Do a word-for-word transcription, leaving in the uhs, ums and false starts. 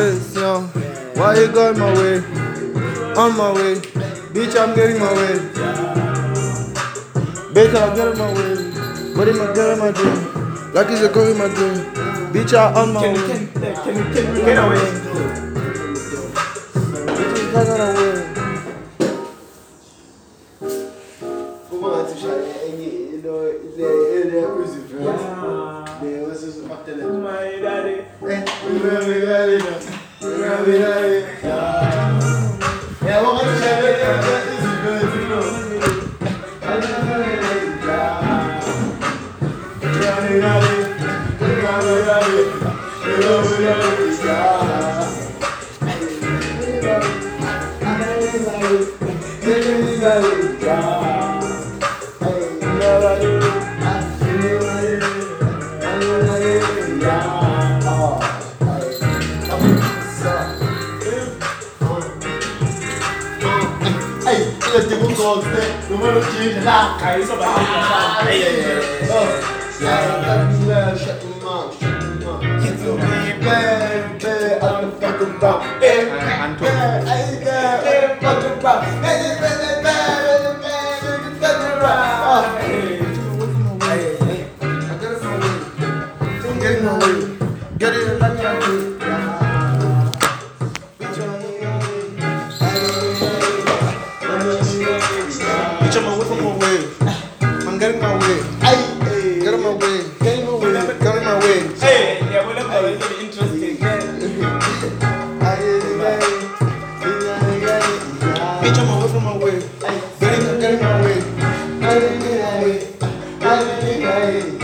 Question, why you going my way? On my way, bitch, I'm getting my way. Bitch, I'm getting my way. What am I getting my dream? Like it's a girl in my dream. Bitch, I'm on my way. Can, can, can, can, can we get away? Bitch, I'm getting away. Comment tu chantes? Il est musique. Mais on se souvient pas de My daddy. Eh, we will be ready now. We will be ready. Yeah, what can you say? This is good, you know. Ready, ready. Ready, ready. We will be ready. Let's go to the numero change là cái số bảy là sao đây đây oh yeah shut your mouth shut your mouth hit your baby I'm the fucking bomb hey hey hey fucking bomb hey hey Get it like I do. Bitch, I'm away from my way. I'm getting my way. Hey, get on my way. Get in my way. Get in my way. Hey, yeah, whatever. It's really interesting. Bitch, I'm away from my way. Get in, get in my way. Get in my way.